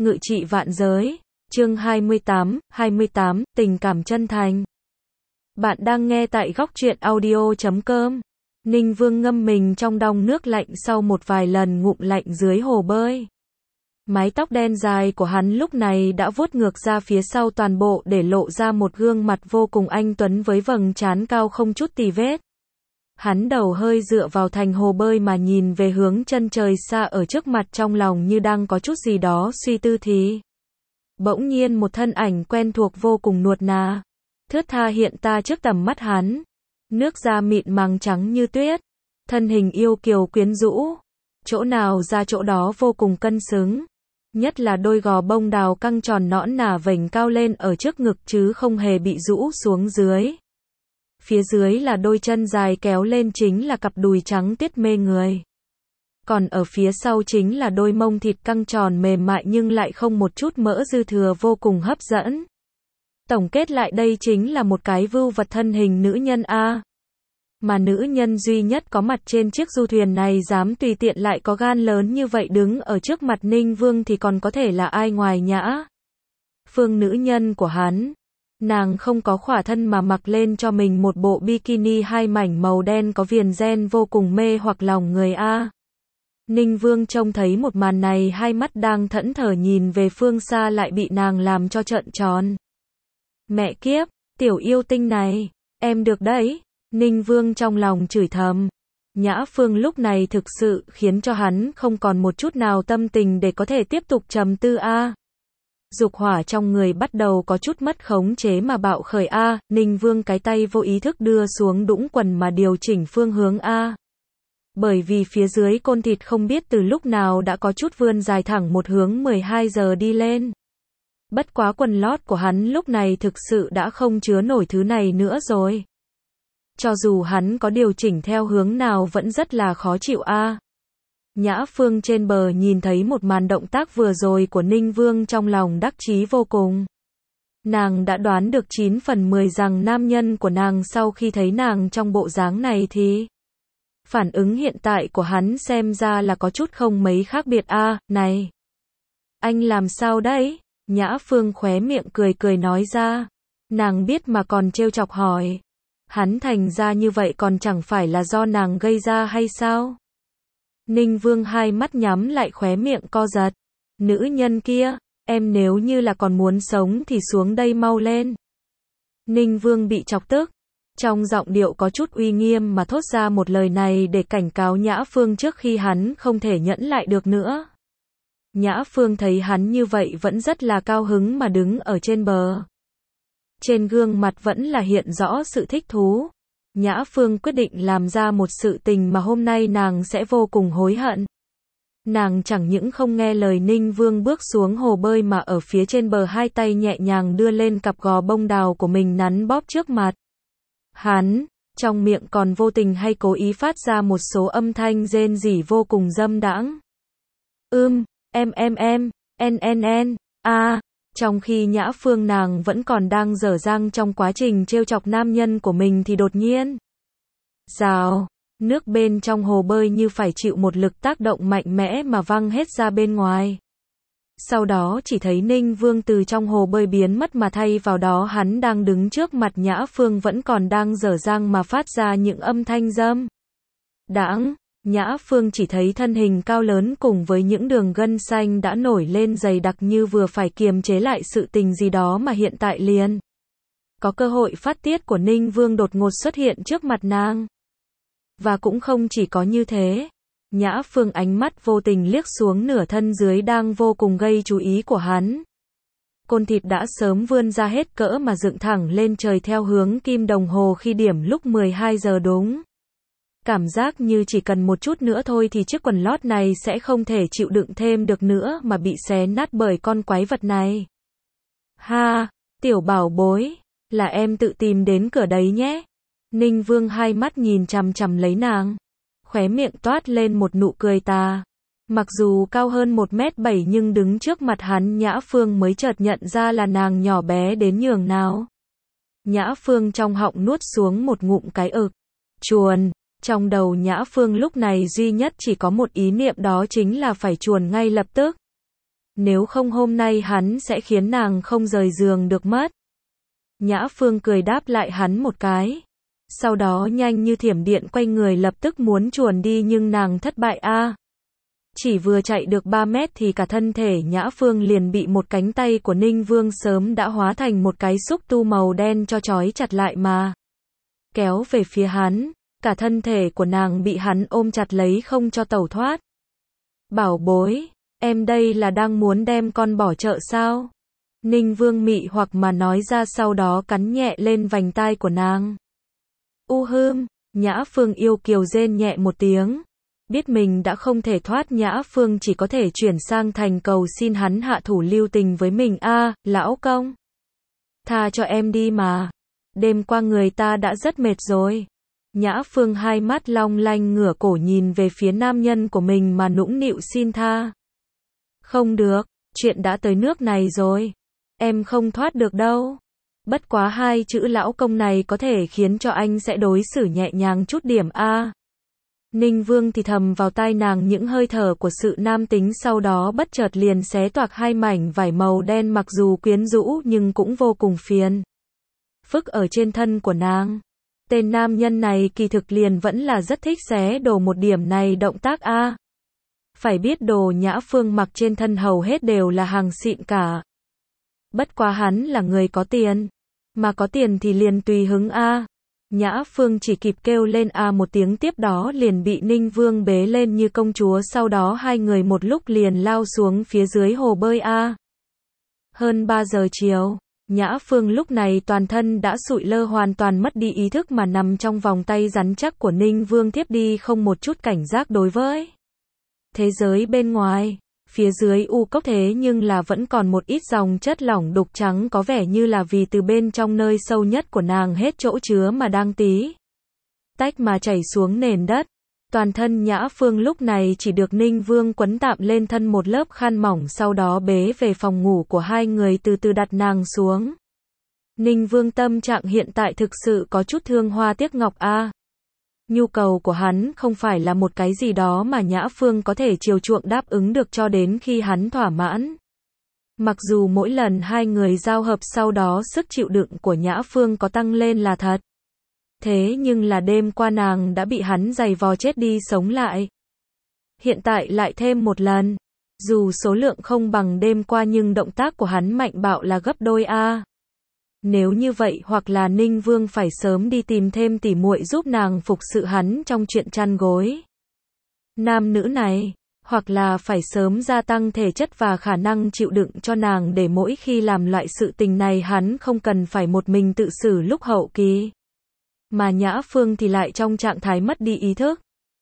ngự trị vạn giới. Chương 28, tình cảm chân thành. Bạn đang nghe tại góc truyện audio.com. Ninh Vương ngâm mình trong đong nước lạnh sau một vài lần ngụm lạnh dưới hồ bơi. Mái tóc đen dài của hắn lúc này đã vuốt ngược ra phía sau toàn bộ để lộ ra một gương mặt vô cùng anh tuấn với vầng trán cao không chút tì vết. Hắn đầu hơi dựa vào thành hồ bơi mà nhìn về hướng chân trời xa ở trước mặt, trong lòng như đang có chút gì đó suy tư thì bỗng nhiên một thân ảnh quen thuộc vô cùng nuột nà, thướt tha hiện ta trước tầm mắt hắn. Nước da mịn màng trắng như tuyết, thân hình yêu kiều quyến rũ, chỗ nào ra chỗ đó vô cùng cân xứng. Nhất là đôi gò bông đào căng tròn nõn nà vểnh cao lên ở trước ngực chứ không hề bị rũ xuống dưới. Phía dưới là đôi chân dài kéo lên chính là cặp đùi trắng tiết mê người. Còn ở phía sau chính là đôi mông thịt căng tròn mềm mại nhưng lại không một chút mỡ dư thừa, vô cùng hấp dẫn. Tổng kết lại đây chính là một cái vưu vật thân hình nữ nhân a. Mà nữ nhân duy nhất có mặt trên chiếc du thuyền này dám tùy tiện lại có gan lớn như vậy đứng ở trước mặt Ninh Vương thì còn có thể là ai ngoài Nhã Phương, nữ nhân của hắn. Nàng không có khỏa thân mà mặc lên cho mình một bộ bikini hai mảnh màu đen có viền ren vô cùng mê hoặc lòng người a. Ninh Vương trông thấy một màn này, hai mắt đang thẫn thờ nhìn về phương xa lại bị nàng làm cho trợn tròn. Mẹ kiếp, tiểu yêu tinh này, em được đấy. Ninh Vương trong lòng chửi thầm. Nhã Phương lúc này thực sự khiến cho hắn không còn một chút nào tâm tình để có thể tiếp tục trầm tư a. Dục hỏa trong người bắt đầu có chút mất khống chế mà bạo khởi a. Ninh Vương cái tay vô ý thức đưa xuống đũng quần mà điều chỉnh phương hướng a. Bởi vì phía dưới côn thịt không biết từ lúc nào đã có chút vươn dài thẳng một hướng 12 giờ đi lên. Bất quá quần lót của hắn lúc này thực sự đã không chứa nổi thứ này nữa rồi. Cho dù hắn có điều chỉnh theo hướng nào vẫn rất là khó chịu a. Nhã Phương trên bờ nhìn thấy một màn động tác vừa rồi của Ninh Vương, trong lòng đắc chí vô cùng. Nàng đã đoán được 9 phần 10 rằng nam nhân của nàng sau khi thấy nàng trong bộ dáng này thì phản ứng hiện tại của hắn xem ra là có chút không mấy khác biệt a. Này, anh làm sao đấy? Nhã Phương khóe miệng cười cười nói ra. Nàng biết mà còn trêu chọc hỏi. Hắn thành ra như vậy còn chẳng phải là do nàng gây ra hay sao? Ninh Vương hai mắt nhắm lại, khóe miệng co giật. Nữ nhân kia, em nếu như là còn muốn sống thì xuống đây mau lên. Ninh Vương bị chọc tức. Trong giọng điệu có chút uy nghiêm mà thốt ra một lời này để cảnh cáo Nhã Phương trước khi hắn không thể nhẫn lại được nữa. Nhã Phương thấy hắn như vậy vẫn rất là cao hứng mà đứng ở trên bờ. Trên gương mặt vẫn là hiện rõ sự thích thú. Nhã Phương quyết định làm ra một sự tình mà hôm nay nàng sẽ vô cùng hối hận. Nàng chẳng những không nghe lời Ninh Vương bước xuống hồ bơi mà ở phía trên bờ hai tay nhẹ nhàng đưa lên cặp gò bông đào của mình nắn bóp trước mặt hắn, trong miệng còn vô tình hay cố ý phát ra một số âm thanh rên rỉ vô cùng dâm đãng. En, trong khi Nhã Phương nàng vẫn còn đang dở dang trong quá trình trêu chọc nam nhân của mình thì đột nhiên, rào, nước bên trong hồ bơi như phải chịu một lực tác động mạnh mẽ mà văng hết ra bên ngoài. Sau đó chỉ thấy Ninh Vương từ trong hồ bơi biến mất mà thay vào đó hắn đang đứng trước mặt Nhã Phương vẫn còn đang dở dang mà phát ra những âm thanh dâm đãng. Nhã Phương chỉ thấy thân hình cao lớn cùng với những đường gân xanh đã nổi lên dày đặc như vừa phải kiềm chế lại sự tình gì đó mà hiện tại liền có cơ hội phát tiết của Ninh Vương đột ngột xuất hiện trước mặt nàng. Và cũng không chỉ có như thế. Nhã Phương ánh mắt vô tình liếc xuống nửa thân dưới đang vô cùng gây chú ý của hắn. Côn thịt đã sớm vươn ra hết cỡ mà dựng thẳng lên trời theo hướng kim đồng hồ khi điểm lúc 12 giờ đúng. Cảm giác như chỉ cần một chút nữa thôi thì chiếc quần lót này sẽ không thể chịu đựng thêm được nữa mà bị xé nát bởi con quái vật này. Ha, tiểu bảo bối, là em tự tìm đến cửa đấy nhé. Ninh Vương hai mắt nhìn chằm chằm lấy nàng. Khóe miệng toát lên một nụ cười tà. Mặc dù cao hơn 1m7 nhưng đứng trước mặt hắn Nhã Phương mới chợt nhận ra là nàng nhỏ bé đến nhường nào. Nhã Phương trong họng nuốt xuống một ngụm cái ực. Chuồn. Trong đầu Nhã Phương lúc này duy nhất chỉ có một ý niệm, đó chính là phải chuồn ngay lập tức. Nếu không hôm nay hắn sẽ khiến nàng không rời giường được mất. Nhã Phương cười đáp lại hắn một cái. Sau đó nhanh như thiểm điện quay người lập tức muốn chuồn đi nhưng nàng thất bại a. Chỉ vừa chạy được 3 mét thì cả thân thể Nhã Phương liền bị một cánh tay của Ninh Vương sớm đã hóa thành một cái xúc tu màu đen cho trói chặt lại mà kéo về phía hắn, cả thân thể của nàng bị hắn ôm chặt lấy không cho tẩu thoát. Bảo bối, em đây là đang muốn đem con bỏ chợ sao? Ninh Vương mị hoặc mà nói ra sau đó cắn nhẹ lên vành tai của nàng. Nhã Phương yêu kiều rên nhẹ một tiếng. Biết mình đã không thể thoát Nhã Phương chỉ có thể chuyển sang thành cầu xin hắn hạ thủ lưu tình với mình lão công. Tha cho em đi mà. Đêm qua người ta đã rất mệt rồi. Nhã Phương hai mắt long lanh ngửa cổ nhìn về phía nam nhân của mình mà nũng nịu xin tha. Không được, chuyện đã tới nước này rồi. Em không thoát được đâu. Bất quá hai chữ lão công này có thể khiến cho anh sẽ đối xử nhẹ nhàng chút điểm Ninh Vương thì thầm vào tai nàng những hơi thở của sự nam tính sau đó bất chợt liền xé toạc hai mảnh vải màu đen mặc dù quyến rũ nhưng cũng vô cùng phiền phức ở trên thân của nàng. Tên nam nhân này kỳ thực liền vẫn là rất thích xé đồ một điểm này động tác Phải biết đồ Nhã Phương mặc trên thân hầu hết đều là hàng xịn cả. Bất quá hắn là người có tiền. Mà có tiền thì liền tùy hứng Nhã Phương chỉ kịp kêu lên một tiếng tiếp đó liền bị Ninh Vương bế lên như công chúa sau đó hai người một lúc liền lao xuống phía dưới hồ bơi Hơn 3 giờ chiều, Nhã Phương lúc này toàn thân đã sụi lơ hoàn toàn mất đi ý thức mà nằm trong vòng tay rắn chắc của Ninh Vương thiếp đi không một chút cảnh giác đối với thế giới bên ngoài. Phía dưới u cốc thế nhưng là vẫn còn một ít dòng chất lỏng đục trắng có vẻ như là vì từ bên trong nơi sâu nhất của nàng hết chỗ chứa mà đang tí tách mà chảy xuống nền đất. Toàn thân Nhã Phương lúc này chỉ được Ninh Vương quấn tạm lên thân một lớp khăn mỏng sau đó bế về phòng ngủ của hai người từ từ đặt nàng xuống. Ninh Vương tâm trạng hiện tại thực sự có chút thương hoa tiếc ngọc Nhu cầu của hắn không phải là một cái gì đó mà Nhã Phương có thể chiều chuộng đáp ứng được cho đến khi hắn thỏa mãn. Mặc dù mỗi lần hai người giao hợp sau đó sức chịu đựng của Nhã Phương có tăng lên là thật. Thế nhưng là đêm qua nàng đã bị hắn giày vò chết đi sống lại. Hiện tại lại thêm một lần. Dù số lượng không bằng đêm qua nhưng động tác của hắn mạnh bạo là gấp đôi Nếu như vậy hoặc là Ninh Vương phải sớm đi tìm thêm tỉ muội giúp nàng phục sự hắn trong chuyện chăn gối. Nam nữ này, hoặc là phải sớm gia tăng thể chất và khả năng chịu đựng cho nàng để mỗi khi làm loại sự tình này hắn không cần phải một mình tự xử lúc hậu kỳ. Mà Nhã Phương thì lại trong trạng thái mất đi ý thức.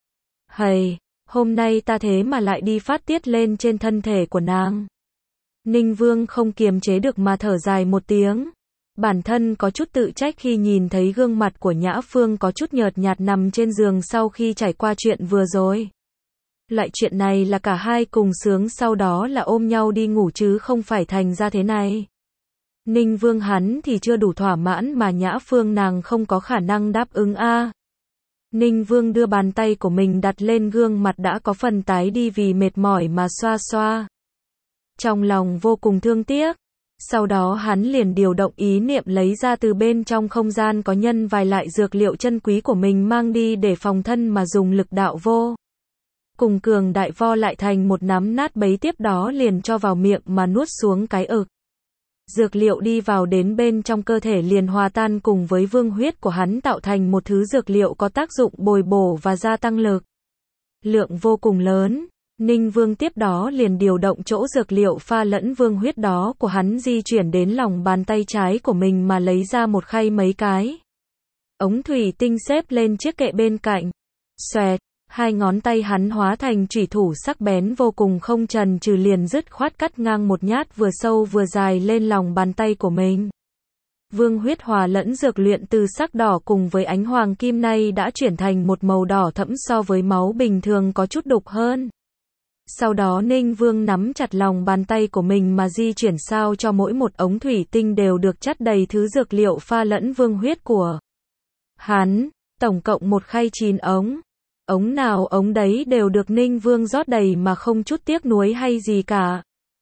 Hôm nay ta thế mà lại đi phát tiết lên trên thân thể của nàng. Ninh Vương không kiềm chế được mà thở dài một tiếng. Bản thân có chút tự trách khi nhìn thấy gương mặt của Nhã Phương có chút nhợt nhạt nằm trên giường sau khi trải qua chuyện vừa rồi. Loại chuyện này là cả hai cùng sướng sau đó là ôm nhau đi ngủ chứ không phải thành ra thế này. Ninh Vương hắn thì chưa đủ thỏa mãn mà Nhã Phương nàng không có khả năng đáp ứng Ninh Vương đưa bàn tay của mình đặt lên gương mặt đã có phần tái đi vì mệt mỏi mà xoa xoa. Trong lòng vô cùng thương tiếc. Sau đó hắn liền điều động ý niệm lấy ra từ bên trong không gian có nhân vài loại dược liệu chân quý của mình mang đi để phòng thân mà dùng lực đạo vô cùng cường đại vo lại thành một nắm nát bấy tiếp đó liền cho vào miệng mà nuốt xuống cái ực. Dược liệu đi vào đến bên trong cơ thể liền hòa tan cùng với vương huyết của hắn tạo thành một thứ dược liệu có tác dụng bồi bổ và gia tăng lực lượng vô cùng lớn. Ninh Vương tiếp đó liền điều động chỗ dược liệu pha lẫn vương huyết đó của hắn di chuyển đến lòng bàn tay trái của mình mà lấy ra một khay mấy cái ống thủy tinh xếp lên chiếc kệ bên cạnh. Xoẹt, hai ngón tay hắn hóa thành chủy thủ sắc bén vô cùng không chần chừ liền dứt khoát cắt ngang một nhát vừa sâu vừa dài lên lòng bàn tay của mình. Vương huyết hòa lẫn dược luyện từ sắc đỏ cùng với ánh hoàng kim nay đã chuyển thành một màu đỏ thẫm so với máu bình thường có chút đục hơn. Sau đó Ninh Vương nắm chặt lòng bàn tay của mình mà di chuyển sao cho mỗi một ống thủy tinh đều được chất đầy thứ dược liệu pha lẫn vương huyết của hắn, tổng cộng một khay 9 ống. Ống nào ống đấy đều được Ninh Vương rót đầy mà không chút tiếc nuối hay gì cả.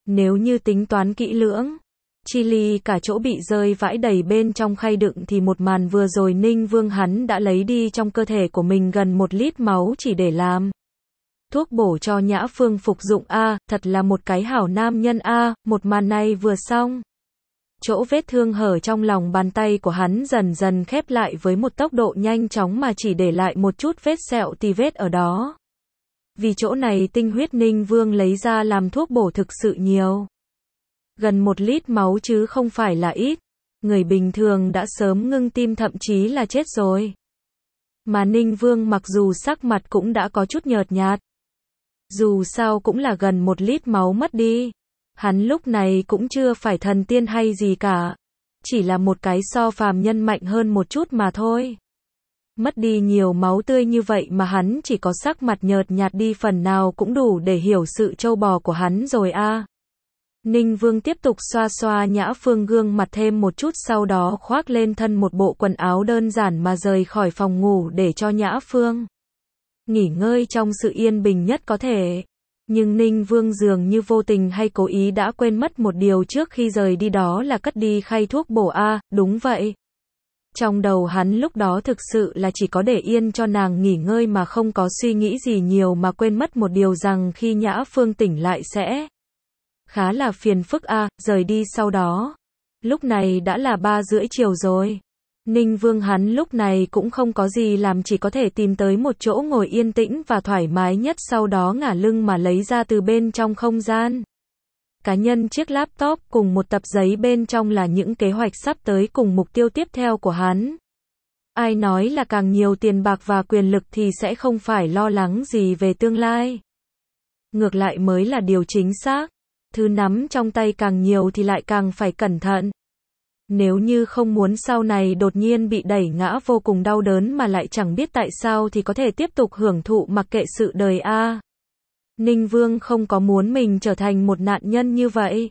Nếu như tính toán kỹ lưỡng, chi ly cả chỗ bị rơi vãi đầy bên trong khay đựng thì một màn vừa rồi Ninh Vương hắn đã lấy đi trong cơ thể của mình gần 1 lít máu chỉ để làm thuốc bổ cho Nhã Phương phục dụng a, thật là một cái hảo nam nhân a. Một màn này vừa xong, chỗ vết thương hở trong lòng bàn tay của hắn dần dần khép lại với một tốc độ nhanh chóng mà chỉ để lại một chút vết sẹo tì vết ở đó. Vì chỗ này tinh huyết Ninh Vương lấy ra làm thuốc bổ thực sự nhiều. Gần 1 lít máu chứ không phải là ít. Người bình thường đã sớm ngưng tim thậm chí là chết rồi. Mà Ninh Vương mặc dù sắc mặt cũng đã có chút nhợt nhạt. Dù sao cũng là gần 1 lít máu mất đi. Hắn lúc này cũng chưa phải thần tiên hay gì cả. Chỉ là một cái so phàm nhân mạnh hơn một chút mà thôi. Mất đi nhiều máu tươi như vậy mà hắn chỉ có sắc mặt nhợt nhạt đi phần nào cũng đủ để hiểu sự trâu bò của hắn rồi a. Ninh Vương tiếp tục xoa xoa Nhã Phương gương mặt thêm một chút, sau đó khoác lên thân một bộ quần áo đơn giản mà rời khỏi phòng ngủ để cho Nhã Phương nghỉ ngơi trong sự yên bình nhất có thể. Nhưng Ninh Vương dường như vô tình hay cố ý đã quên mất một điều trước khi rời đi, đó là cất đi khay thuốc bổ a. Đúng vậy. Trong đầu hắn lúc đó thực sự là chỉ có để yên cho nàng nghỉ ngơi mà không có suy nghĩ gì nhiều, mà quên mất một điều rằng khi Nhã Phương tỉnh lại sẽ khá là phiền phức a. Rời đi sau đó. Lúc này đã là 3:30 chiều rồi. Ninh Vương hắn lúc này cũng không có gì làm, chỉ có thể tìm tới một chỗ ngồi yên tĩnh và thoải mái nhất, sau đó ngả lưng mà lấy ra từ bên trong không gian cá nhân chiếc laptop cùng một tập giấy, bên trong là những kế hoạch sắp tới cùng mục tiêu tiếp theo của hắn. Ai nói là càng nhiều tiền bạc và quyền lực thì sẽ không phải lo lắng gì về tương lai. Ngược lại mới là điều chính xác. Thứ nắm trong tay càng nhiều thì lại càng phải cẩn thận. Nếu như không muốn sau này đột nhiên bị đẩy ngã vô cùng đau đớn mà lại chẳng biết tại sao thì có thể tiếp tục hưởng thụ mặc kệ sự đời a. Ninh Vương không có muốn mình trở thành một nạn nhân như vậy.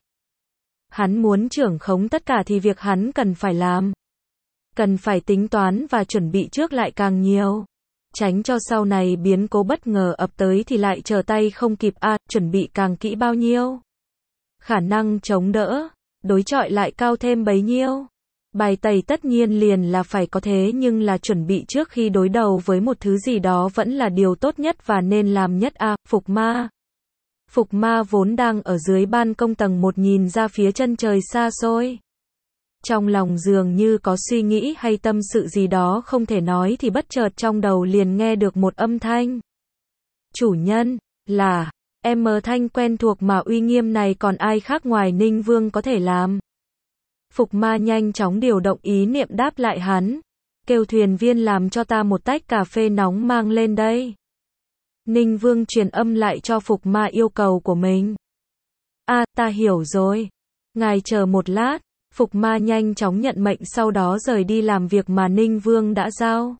Hắn muốn trưởng khống tất cả thì việc hắn cần phải làm, cần phải tính toán và chuẩn bị trước lại càng nhiều. Tránh cho sau này biến cố bất ngờ ập tới thì lại trở tay không kịp a. Chuẩn bị càng kỹ bao nhiêu, khả năng chống đỡ, đối chọi lại cao thêm bấy nhiêu. Bài tẩy tất nhiên liền là phải có, thế nhưng là chuẩn bị trước khi đối đầu với một thứ gì đó vẫn là điều tốt nhất và nên làm nhất a. Phục Ma. Phục Ma vốn đang ở dưới ban công tầng 1 nhìn ra phía chân trời xa xôi. Trong lòng dường như có suy nghĩ hay tâm sự gì đó không thể nói thì bất chợt trong đầu liền nghe được một âm thanh. Chủ nhân, là em thanh quen thuộc mà uy nghiêm này còn ai khác ngoài Ninh Vương có thể làm. Phục Ma nhanh chóng điều động ý niệm đáp lại hắn. Kêu thuyền viên làm cho ta một tách cà phê nóng mang lên đây. Ninh Vương truyền âm lại cho Phục Ma yêu cầu của mình. A, ta hiểu rồi. Ngài chờ một lát. Phục Ma nhanh chóng nhận mệnh, sau đó rời đi làm việc mà Ninh Vương đã giao.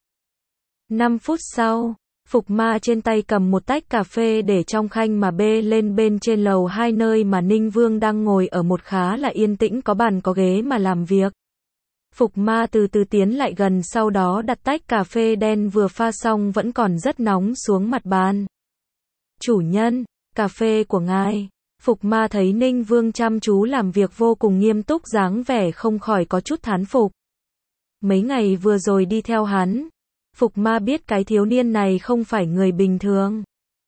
5 phút sau, Phục Ma trên tay cầm một tách cà phê để trong khanh mà bê lên bên trên lầu 2 nơi mà Ninh Vương đang ngồi ở một khá là yên tĩnh, có bàn có ghế mà làm việc. Phục Ma từ từ tiến lại gần, sau đó đặt tách cà phê đen vừa pha xong vẫn còn rất nóng xuống mặt bàn. Chủ nhân, cà phê của ngài. Phục Ma thấy Ninh Vương chăm chú làm việc vô cùng nghiêm túc, dáng vẻ không khỏi có chút thán phục. Mấy ngày vừa rồi đi theo hắn, Phục Ma biết cái thiếu niên này không phải người bình thường.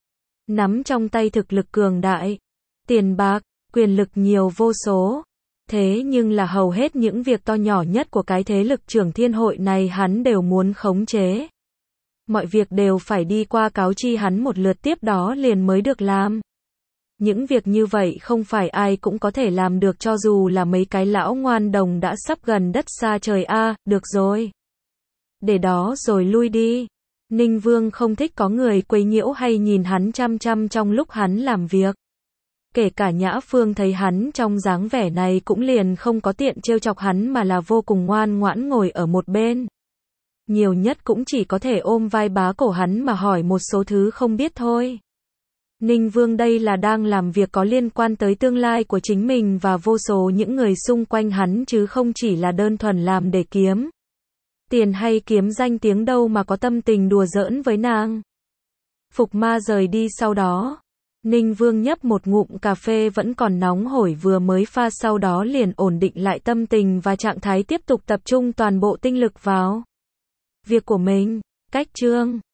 Nắm trong tay thực lực cường đại, tiền bạc, quyền lực nhiều vô số. Thế nhưng là hầu hết những việc to nhỏ nhất của cái thế lực Trưởng Thiên Hội này hắn đều muốn khống chế. Mọi việc đều phải đi qua cáo chi hắn một lượt, tiếp đó liền mới được làm. Những việc như vậy không phải ai cũng có thể làm được, cho dù là mấy cái lão ngoan đồng đã sắp gần đất xa trời a. Được rồi, để đó rồi lui đi. Ninh Vương không thích có người quấy nhiễu hay nhìn hắn chăm chăm trong lúc hắn làm việc. Kể cả Nhã Phương thấy hắn trong dáng vẻ này cũng liền không có tiện trêu chọc hắn mà là vô cùng ngoan ngoãn ngồi ở một bên. Nhiều nhất cũng chỉ có thể ôm vai bá cổ hắn mà hỏi một số thứ không biết thôi. Ninh Vương đây là đang làm việc có liên quan tới tương lai của chính mình và vô số những người xung quanh hắn, chứ không chỉ là đơn thuần làm để kiếm tiền hay kiếm danh tiếng đâu mà có tâm tình đùa giỡn với nàng. Phục Ma rời đi sau đó, Ninh Vương nhấp một ngụm cà phê vẫn còn nóng hổi vừa mới pha, sau đó liền ổn định lại tâm tình và trạng thái, tiếp tục tập trung toàn bộ tinh lực vào việc của mình. Cách chương